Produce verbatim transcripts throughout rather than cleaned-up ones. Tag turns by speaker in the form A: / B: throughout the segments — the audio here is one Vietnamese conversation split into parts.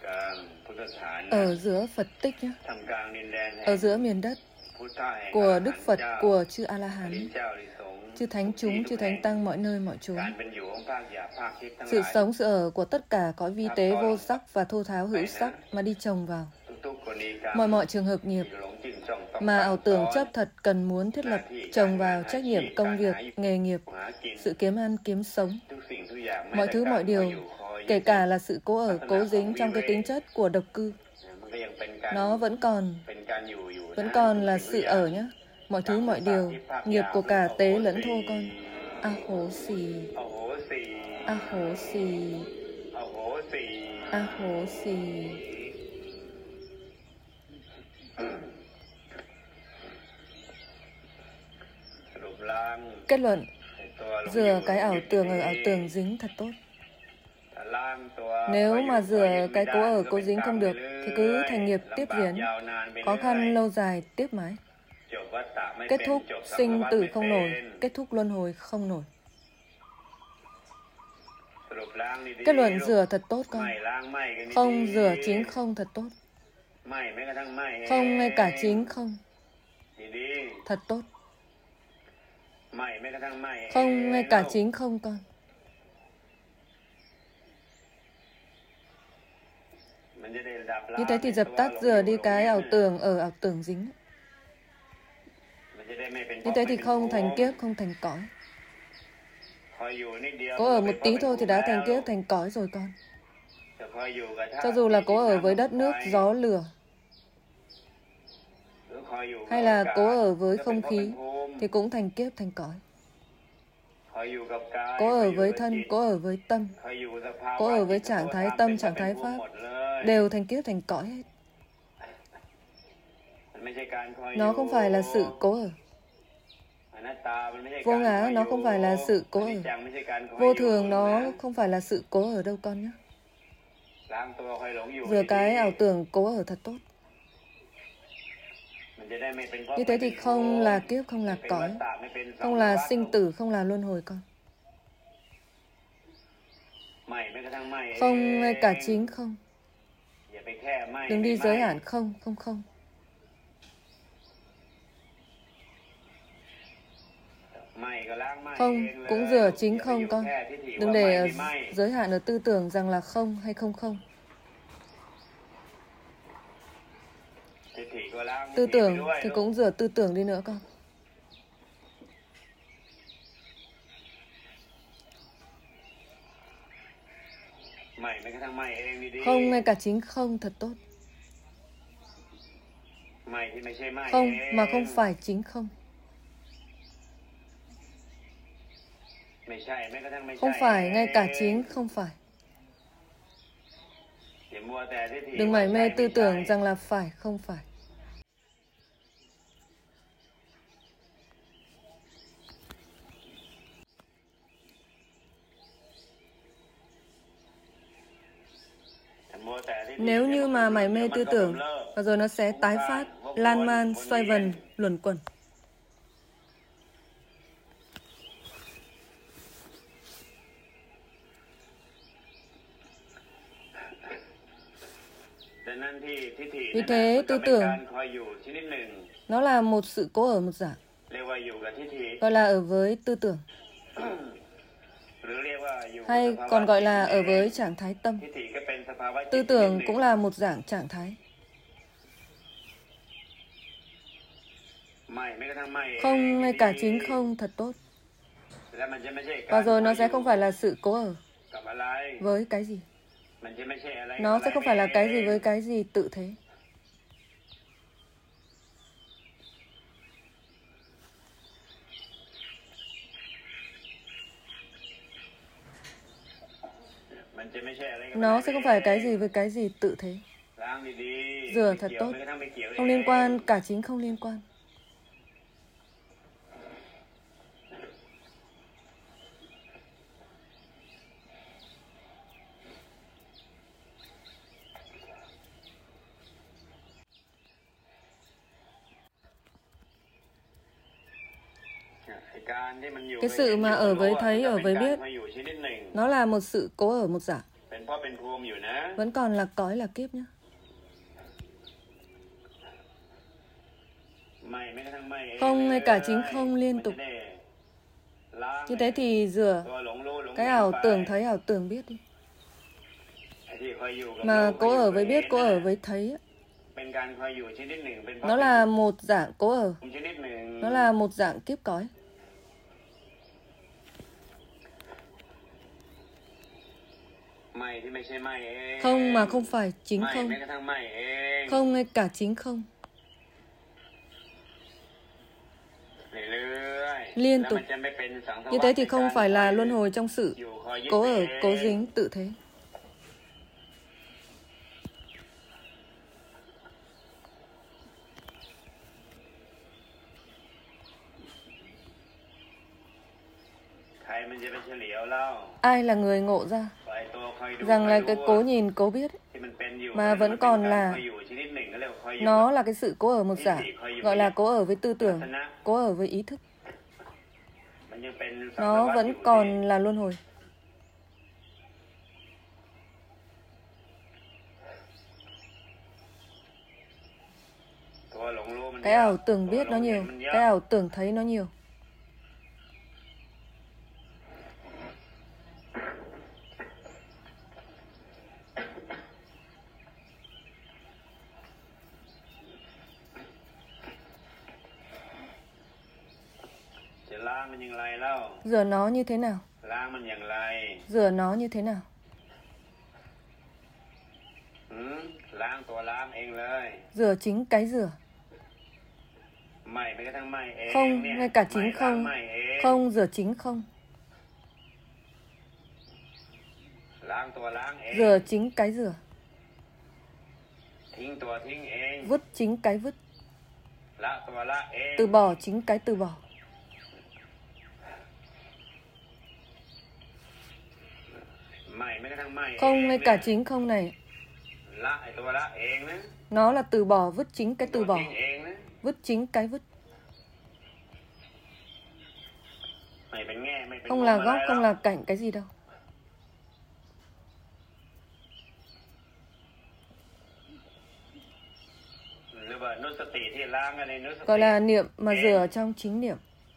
A: ở giữa Phật tích nhé, ở giữa miền đất của Đức Phật, của chư A-la-hán, chư Thánh chúng, chư Thánh tăng mọi nơi mọi chốn. Sự sống, sự ở của tất cả cõi vi tế vô sắc và thô tháo hữu sắc mà đi trồng vào. Mọi mọi trường hợp nghiệp mà ảo tưởng chấp thật cần muốn thiết lập trồng vào trách nhiệm công việc, nghề nghiệp, sự kiếm ăn, kiếm sống. Mọi thứ mọi điều, kể cả là sự cố ở, cố dính trong cái tính chất của độc cư, nó vẫn còn, vẫn còn là sự ở nhé. Mọi thứ mọi điều, nghiệp của cả tế lẫn thô con. A hố xì, a hố xì, a hố xì. Kết luận, rửa cái ảo tưởng ở ảo tưởng dính thật tốt. Nếu mà rửa cái cố ở cố dính không được thì cứ thành nghiệp tiếp diễn, khó khăn lâu dài tiếp mãi. Kết thúc sinh tử không nổi, kết thúc luân hồi không nổi. Kết luận rửa thật tốt con. Không rửa chính không thật tốt. Không ngay cả chính không thật tốt. Không ngay cả chính không con. Như thế thì dập tắt rửa đi cái ảo tưởng ở ảo tưởng dính. Như thế thì không thành kiếp, không thành cõi. Có ở một tí thôi thì đã thành kiếp, thành cõi rồi con. Cho dù là cố ở với đất nước, gió, lửa, hay là cố ở với không khí, thì cũng thành kiếp, thành cõi. Cố ở với thân, cố ở với tâm, cố ở với trạng thái tâm, trạng thái pháp, đều thành kiếp, thành cõi hết. Nó không phải là sự cố ở. Vô ngã nó không phải là sự cố ở. Vô thường nó không phải là sự cố ở đâu con nhé. Rửa cái ảo tưởng cố ở thật tốt. Như thế thì không là kiếp, không là cõi, không là sinh tử, không là luân hồi con. Không ngay cả chính không. Đừng đi giới hạn không, không, không. Không, cũng rửa chính không con. Đừng để giới hạn ở tư tưởng rằng là không hay không không. Tư tưởng thì cũng rửa tư tưởng đi nữa con. Không ngay cả chính không thật tốt. Không mà không phải chính không. Không phải ngay cả chính không phải. Đừng mải mê tư tưởng rằng là phải, không phải. Nếu như mà mải mê tư tưởng, và rồi nó sẽ tái phát, lan man, xoay vần, luẩn quẩn. Vì thế, tư tưởng nó là một sự cố ở một dạng, gọi là ở với tư tưởng, hay còn gọi là ở với trạng thái tâm. Tư tưởng cũng là một dạng trạng thái. Không ngay cả chính không thật tốt. Và rồi nó sẽ không phải là sự cố ở với cái gì. Nó sẽ không phải là cái gì với cái gì tự thế. Nó sẽ không phải cái gì với cái gì tự thế. Rửa thật tốt. Không liên quan, cả chính không liên quan.
B: Cái sự mà ở với thấy, ở với biết,
A: nó là một sự cố ở một dạng. Vẫn còn là cõi là kiếp nhé. Không ngay cả chính không liên tục. Như thế thì rửa cái ảo tưởng thấy, ảo tưởng biết đi. Mà cố ở với biết, cố ở với thấy, nó là một dạng cố ở. Nó là một dạng kiếp cõi. Không mà không phải chính không. Không ngay cả chính không. Liên tục. Như thế thì không phải là luân hồi trong sự cố ở, cố dính, tự thế. Ai là người ngộ ra rằng là cái cố nhìn, cố biết ấy, mà vẫn còn là nó là cái sự cố ở một dạng, gọi là cố ở với tư tưởng, cố ở với ý thức. Nó vẫn còn là luân hồi. Cái ảo tưởng biết nó nhiều, cái ảo tưởng thấy nó nhiều. Rửa nó như thế nào? Rửa nó như thế nào? Rửa chính cái rửa. Không, ngay cả chính không. Không, rửa chính không. Rửa chính cái rửa. Vứt chính cái vứt. Từ bỏ chính cái từ bỏ. Không ngay cả chính không này. Nó là từ bỏ, vứt chính cái từ bỏ. Vứt chính cái vứt. Không là góc, không là cảnh cái gì đâu. Gọi là niệm mà rửa trong chính niệm.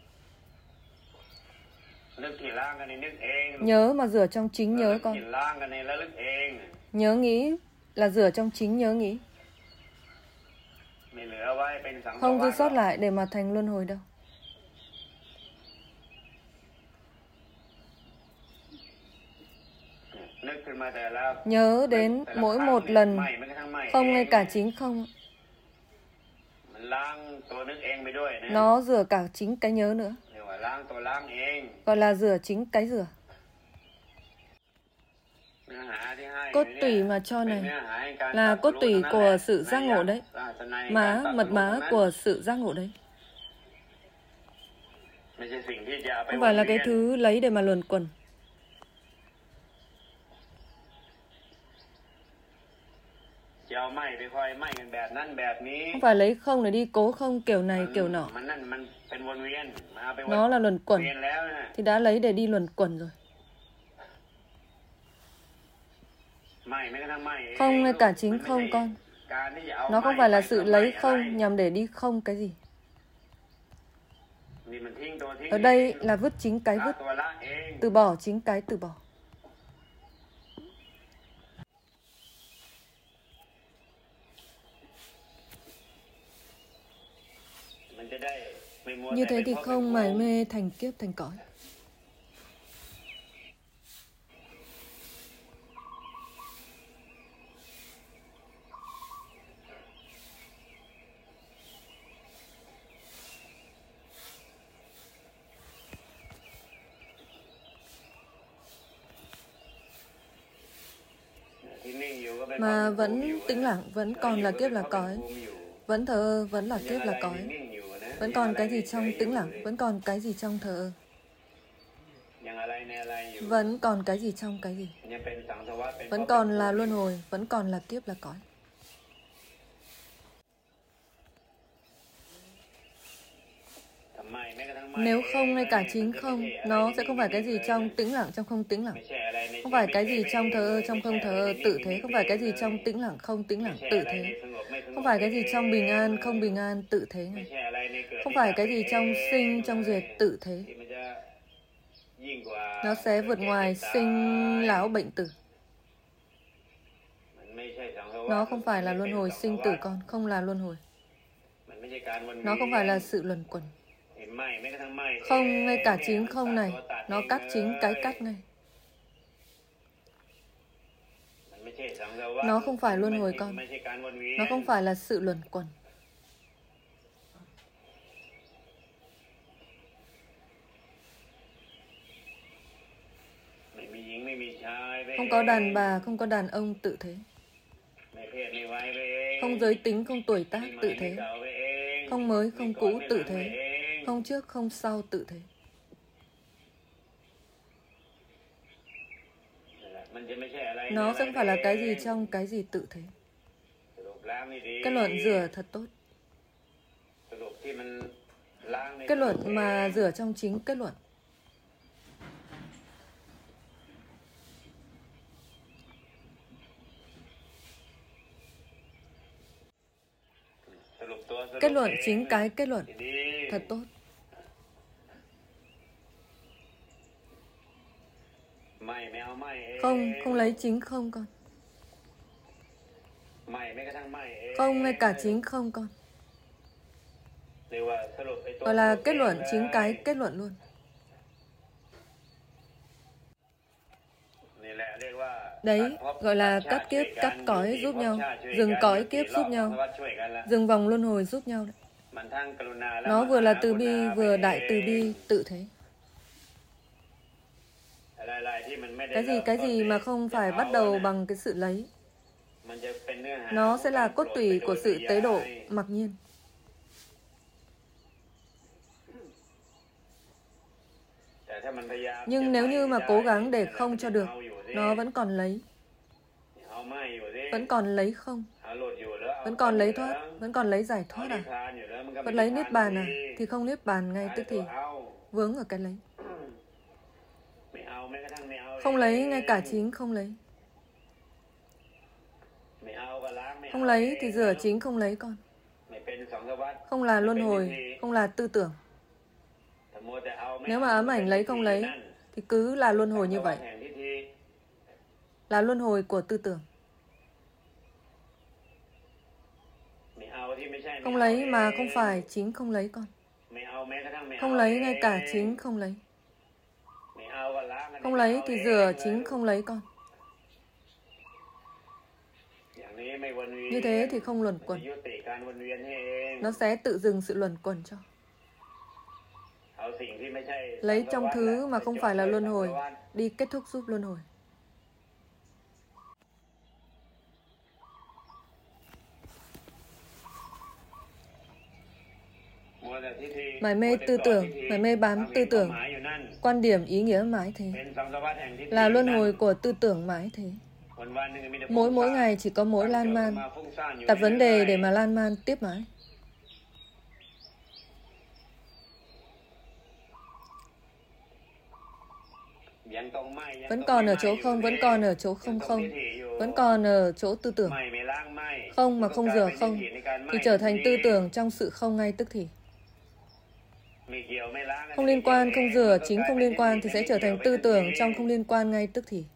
A: Nhớ mà rửa trong chính nhớ con. Nhớ nghĩ là rửa trong chính nhớ nghĩ. Không dư sót lại để mà thành luân hồi đâu. Nhớ đến mỗi một lần. Không ngay cả chính không. Nó rửa cả chính cái nhớ nữa. Gọi là rửa chính cái rửa. Cốt tủy mà cho này là cốt tủy của sự giác ngộ đấy. Má, mật má của sự giác ngộ đấy. Không phải là cái thứ lấy để mà luẩn quẩn. Không phải lấy không để đi cố không kiểu này kiểu nọ. Nó là luẩn quẩn. Thì đã lấy để đi luẩn quẩn rồi. Không ngay cả chính không con. Nó không phải là sự lấy không nhằm để đi không cái gì. Ở đây là vứt chính cái vứt. Từ bỏ chính cái từ bỏ. Như thế thì không mải mê thành kiếp thành cõi. Mà vẫn tĩnh lặng, vẫn còn là kiếp là cõi. Vẫn thờ ơ, vẫn là kiếp là cõi. Vẫn còn cái gì trong tĩnh lặng, vẫn còn cái gì trong thờ ơ. Vẫn còn cái gì trong cái gì. Vẫn còn là luân hồi, vẫn còn là kiếp là cõi. Nếu không ngay cả chính không, nó sẽ không phải cái gì trong tĩnh lặng, trong không tĩnh lặng. Không phải cái gì trong thờ ơ, trong không thờ ơ, tự thế. Không phải cái gì trong tĩnh lặng, không tĩnh lặng, tự thế. Không phải cái gì trong bình an, không bình an, tự thế này. Không phải cái gì trong sinh, trong diệt, tự thế. Nó sẽ vượt ngoài sinh, lão, bệnh tử. Nó không phải là luân hồi sinh tử con, không là luân hồi. Nó không phải là sự luẩn quẩn. Không, ngay cả chính không này, nó cắt chính cái cắt ngay. Nó không phải luân hồi con. Nó không phải là sự luẩn quẩn. Không có đàn bà, không có đàn ông, tự thế. Không giới tính, không tuổi tác, tự thế. Không mới, không cũ, tự thế. Không trước, không sau, tự thế. Nó sẽ không phải là cái gì trong cái gì, tự thế. Kết luận rửa thật tốt. Kết luận mà rửa trong chính kết luận. Kết luận chính cái kết luận. Thật tốt. Không, không lấy chính không con. Không, ngay cả chính không con. Gọi là kết luận chính cái kết luận luôn. Đấy, gọi là cắt kiếp, cắt cõi giúp nhau. Dừng cõi kiếp giúp nhau. Dừng vòng luân hồi giúp nhau. Nó vừa là từ bi, vừa đại từ bi, tự thế. Cái gì, cái gì mà không phải bắt đầu bằng cái sự lấy. Nó sẽ là cốt tủy của sự tế độ, mặc nhiên. Nhưng nếu như mà cố gắng để không cho được, nó vẫn còn lấy. Vẫn còn lấy không. Vẫn còn lấy thoát. Vẫn còn lấy giải thoát à? Vẫn lấy niết bàn à? Thì không niết bàn ngay tức thì. Vướng ở cái lấy. Không lấy, ngay cả chính không lấy. Không lấy thì rửa chính không lấy con. Không là luân hồi, không là tư tưởng. Nếu mà ám ảnh lấy không lấy thì cứ là luân hồi như vậy. Là luân hồi của tư tưởng. Không lấy mà không phải chính không lấy con. Không lấy ngay cả chính không lấy. Không lấy thì rửa chính không lấy con. Như thế thì không luẩn quẩn. Nó sẽ tự dừng sự luẩn quẩn cho. Lấy trong thứ mà không phải là luân hồi, đi kết thúc giúp luân hồi. Mải mê tư tưởng, mải mê bám tư tưởng, quan điểm ý nghĩa mãi thế. Là luân hồi của tư tưởng mãi thế. Mỗi mỗi ngày chỉ có mỗi lan man, đặt vấn đề để mà lan man tiếp mãi. Vẫn còn ở chỗ không, vẫn còn ở chỗ không không, vẫn còn ở chỗ tư tưởng. Không mà không rửa không, thì trở thành tư tưởng trong sự không ngay tức thì. Không liên quan, không rửa, chính không liên quan thì sẽ trở thành tư tưởng trong không liên quan ngay tức thì.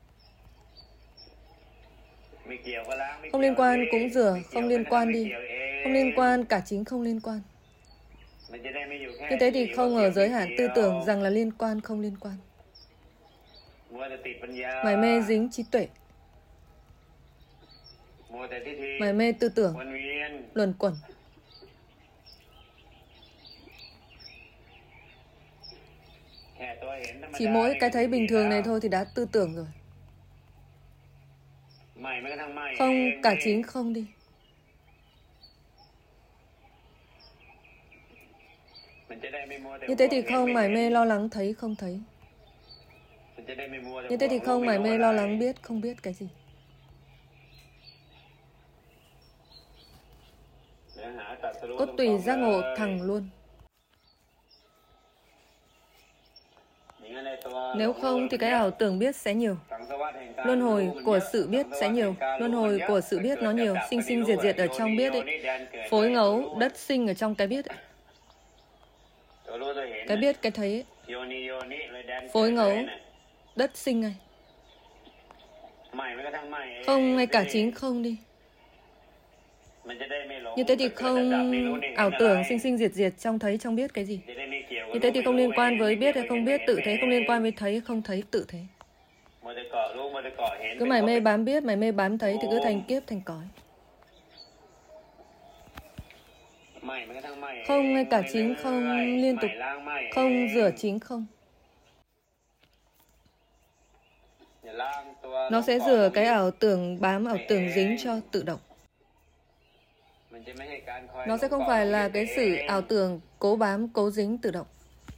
A: Không liên quan cũng rửa, không liên quan đi. Không liên quan, cả chính không liên quan. Như thế thì không ở giới hạn tư tưởng rằng là liên quan, không liên quan. Mải mê dính trí tuệ. Mải mê tư tưởng, luẩn quẩn. Chỉ mỗi cái thấy bình thường này thôi thì đã tư tưởng rồi. Không, cả chính không đi. Như thế thì không mải mê lo lắng thấy không thấy. Như thế thì không mải mê lo lắng biết không biết cái gì. Cốt tùy giác ngộ thẳng luôn. Nếu không thì cái ảo tưởng biết sẽ nhiều. Luân hồi của sự biết sẽ nhiều. Luân hồi của sự biết nó nhiều. Sinh sinh diệt diệt ở trong biết ấy. Phối ngẫu, đất sinh ở trong cái biết ấy. Cái biết, cái thấy ấy. Phối ngẫu, đất sinh này. Không, ngay cả chính không đi. Như thế thì không ảo tưởng sinh sinh diệt diệt trong thấy trong biết cái gì. Như thế thì không liên quan với biết hay không biết, tự thế không liên quan với thấy không thấy, tự thế. Cứ mải mê bám biết, mải mê bám thấy thì cứ thành kiếp thành cõi. Không, ngay cả chính không liên tục. Không rửa chính không. Nó sẽ rửa cái ảo tưởng bám, ảo tưởng dính cho tự động. Nó sẽ không phải là cái sự ảo tưởng cố bám, cố dính tự động.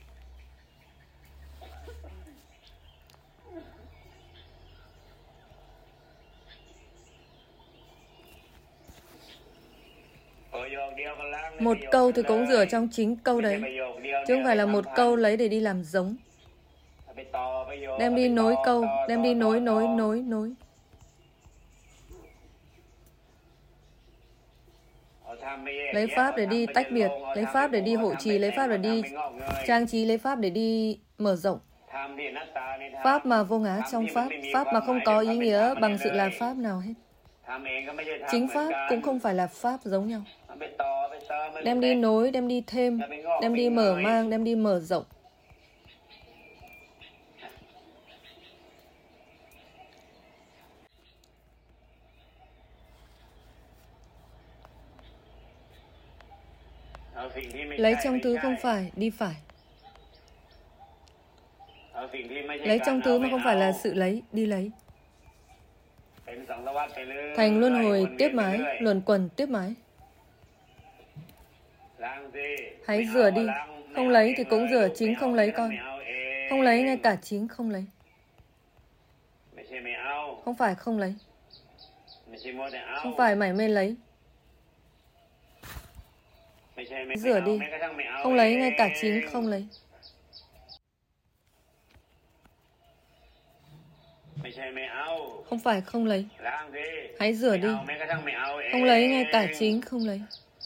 A: Một câu thì cũng rửa trong chính câu đấy, chứ không phải là một câu lấy để đi làm giống. Đem đi nối câu, đem đi nối, nối, nối, nối. Lấy pháp để đi tách biệt, lấy pháp để đi hộ trì, lấy pháp để đi trang trí, lấy pháp để đi mở rộng. Pháp mà vô ngã trong pháp, pháp mà không có ý nghĩa bằng sự là pháp nào hết. Chính pháp cũng không phải là pháp giống nhau. Đem đi nối, đem đi thêm, đem đi mở mang, đem đi mở rộng. Lấy trong thứ không phải, đi phải. Lấy trong thứ mà không phải là sự lấy, đi lấy. Thành luân hồi tiếp mái, luẩn quẩn tiếp mái. Hãy rửa đi. Không lấy thì cũng rửa chính không lấy con. Không lấy ngay cả chính không lấy. Không phải không lấy. Không phải mải mê lấy. Rửa đi. Không lấy ngay cả chính không lấy. Không phải không lấy. Hãy rửa đi. Không lấy ngay cả chính không lấy.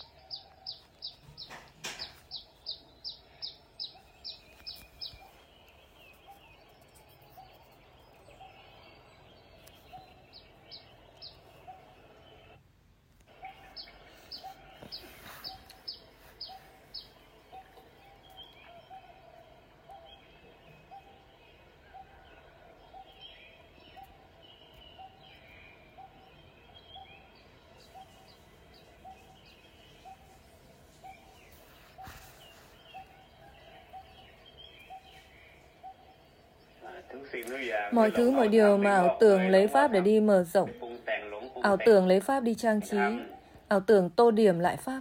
A: Mọi thứ, mọi điều mà ảo tưởng lấy pháp để đi mở rộng, ảo tưởng lấy pháp đi trang trí, ảo tưởng tô điểm lại pháp.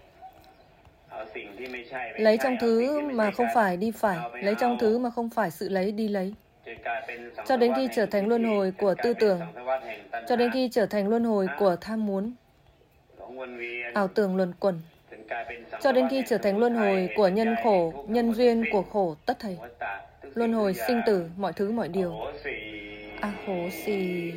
A: Lấy trong thứ mà không phải đi phải, lấy trong thứ mà không phải sự lấy đi lấy. Cho đến khi trở thành luân hồi của tư tưởng, cho đến khi trở thành luân hồi của tham muốn, ảo tưởng luẩn quẩn, cho đến khi trở thành luân hồi của nhân khổ, nhân duyên của khổ tất thảy. Luân hồi sinh tử, mọi thứ mọi điều. A hố xì.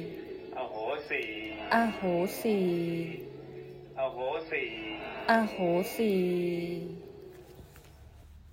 A: A hố xì. A hố xì.